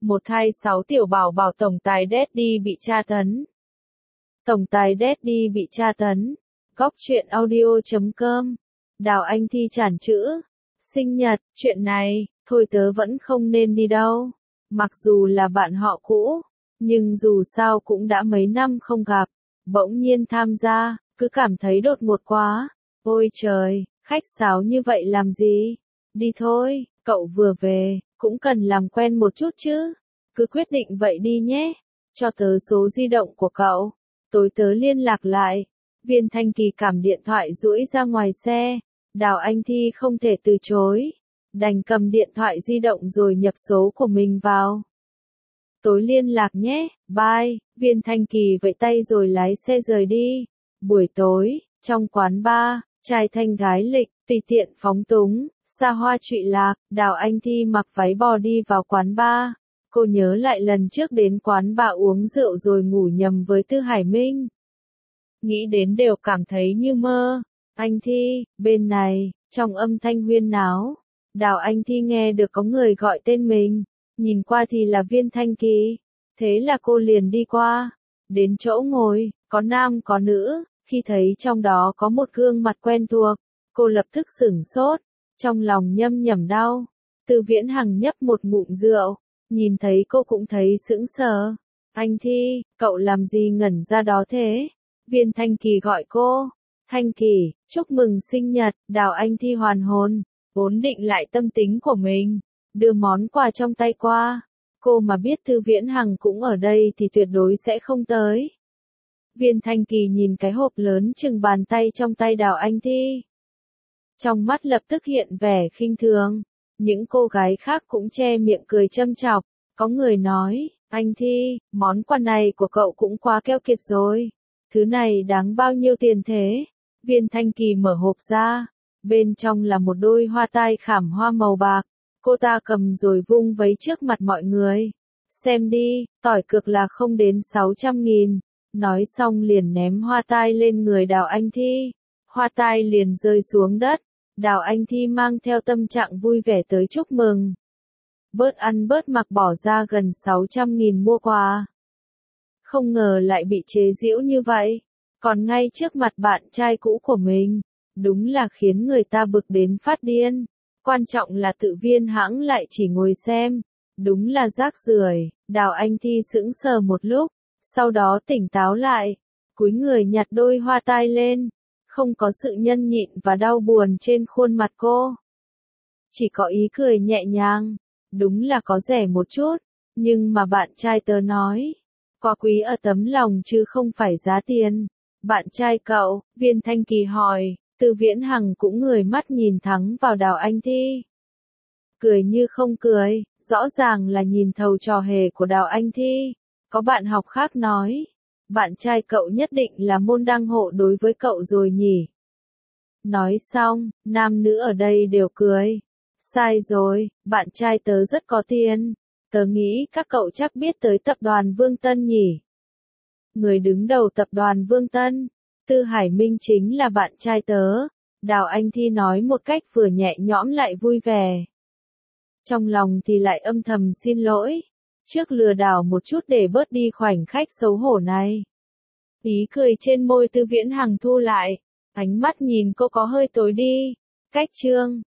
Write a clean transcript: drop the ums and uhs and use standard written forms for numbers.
Một thai 6 tiểu bảo bảo tổng tài Daddy bị tra tấn. Tổng tài Daddy bị tra tấn. Góc truyện audio.com. Đào Anh Thi tràn chữ. Sinh nhật, chuyện này, thôi tớ vẫn không nên đi đâu. Mặc dù là bạn họ cũ, nhưng dù sao cũng đã mấy năm không gặp. Bỗng nhiên tham gia, cứ cảm thấy đột ngột quá. Ôi trời, khách sáo như vậy làm gì? Đi thôi, cậu vừa về, cũng cần làm quen một chút chứ. Cứ quyết định vậy đi nhé. Cho tớ số di động của cậu. Tối tớ liên lạc lại. Viên Thanh Kỳ cảm điện thoại duỗi ra ngoài xe. Đào Anh Thi không thể từ chối. Đành cầm điện thoại di động rồi nhập số của mình vào. Tối liên lạc nhé, bye. Viên Thanh Kỳ vẫy tay rồi lái xe rời đi. Buổi tối, trong quán bar, trai thanh gái lịch, tùy tiện phóng túng, xa hoa trụy lạc, Đào Anh Thi mặc váy bò đi vào quán bar. Cô nhớ lại lần trước đến quán bar uống rượu rồi ngủ nhầm với Tư Hải Minh. Nghĩ đến đều cảm thấy như mơ. Anh Thi, bên này, trong âm thanh huyên náo, Đào Anh Thi nghe được có người gọi tên mình. Nhìn qua thì là Viên Thanh Kỳ. Thế là cô liền đi qua. Đến chỗ ngồi, có nam có nữ. Khi thấy trong đó có một gương mặt quen thuộc, cô lập tức sửng sốt. Trong lòng nhâm nhẩm đau. Từ Viễn Hằng nhấp một ngụm rượu. Nhìn thấy cô cũng thấy sững sờ. Anh Thi, cậu làm gì ngẩn ra đó thế? Viên Thanh Kỳ gọi cô. Thanh Kỳ, chúc mừng sinh nhật. Đào Anh Thi hoàn hồn. Vốn định lại tâm tính của mình. Đưa món quà trong tay qua. Cô mà biết Thư Viễn Hằng cũng ở đây thì tuyệt đối sẽ không tới. Viên Thanh Kỳ nhìn cái hộp lớn chừng bàn tay trong tay Đào Anh Thi. Trong mắt lập tức hiện vẻ khinh thường. Những cô gái khác cũng che miệng cười châm chọc. Có người nói, anh Thi, món quà này của cậu cũng quá keo kiệt rồi. Thứ này đáng bao nhiêu tiền thế? Viên Thanh Kỳ mở hộp ra. Bên trong là một đôi hoa tai khảm hoa màu bạc. Cô ta cầm rồi vung vấy trước mặt mọi người. Xem đi, tỏi cược là không đến 600.000. Nói xong liền ném hoa tai lên người Đào Anh Thi. Hoa tai liền rơi xuống đất. Đào Anh Thi mang theo tâm trạng vui vẻ tới chúc mừng. Bớt ăn bớt mặc bỏ ra gần 600.000 mua quà. Không ngờ lại bị chế giễu như vậy. Còn ngay trước mặt bạn trai cũ của mình. Đúng là khiến người ta bực đến phát điên. Quan trọng là tự Viên Hãng lại chỉ ngồi xem. Đúng là rác rưởi. Đào Anh Thi sững sờ một lúc. Sau đó tỉnh táo lại. Cúi người nhặt đôi hoa tai lên. Không có sự nhẫn nhịn và đau buồn trên khuôn mặt cô. Chỉ có ý cười nhẹ nhàng. Đúng là có rẻ một chút. Nhưng mà bạn trai tớ nói. Quà quý ở tấm lòng chứ không phải giá tiền. Bạn trai cậu, Viên Thanh Kỳ hỏi. Từ Viễn Hằng cũng ngời mắt nhìn thẳng vào Đào Anh Thi. Cười như không cười, rõ ràng là nhìn thấu trò hề của Đào Anh Thi. Có bạn học khác nói, bạn trai cậu nhất định là môn đăng hộ đối với cậu rồi nhỉ. Nói xong, nam nữ ở đây đều cười. Sai rồi, bạn trai tớ rất có tiền. Tớ nghĩ các cậu chắc biết tới tập đoàn Vương Tân nhỉ. Người đứng đầu tập đoàn Vương Tân. Tư Hải Minh chính là bạn trai tớ. Đào Anh Thi nói một cách vừa nhẹ nhõm lại vui vẻ. Trong lòng thì lại âm thầm xin lỗi. Trước lừa đảo một chút để bớt đi khoảnh khắc xấu hổ này. Ý cười trên môi Tư Viễn Hằng thu lại. Ánh mắt nhìn cô có hơi tối đi. Cách chương.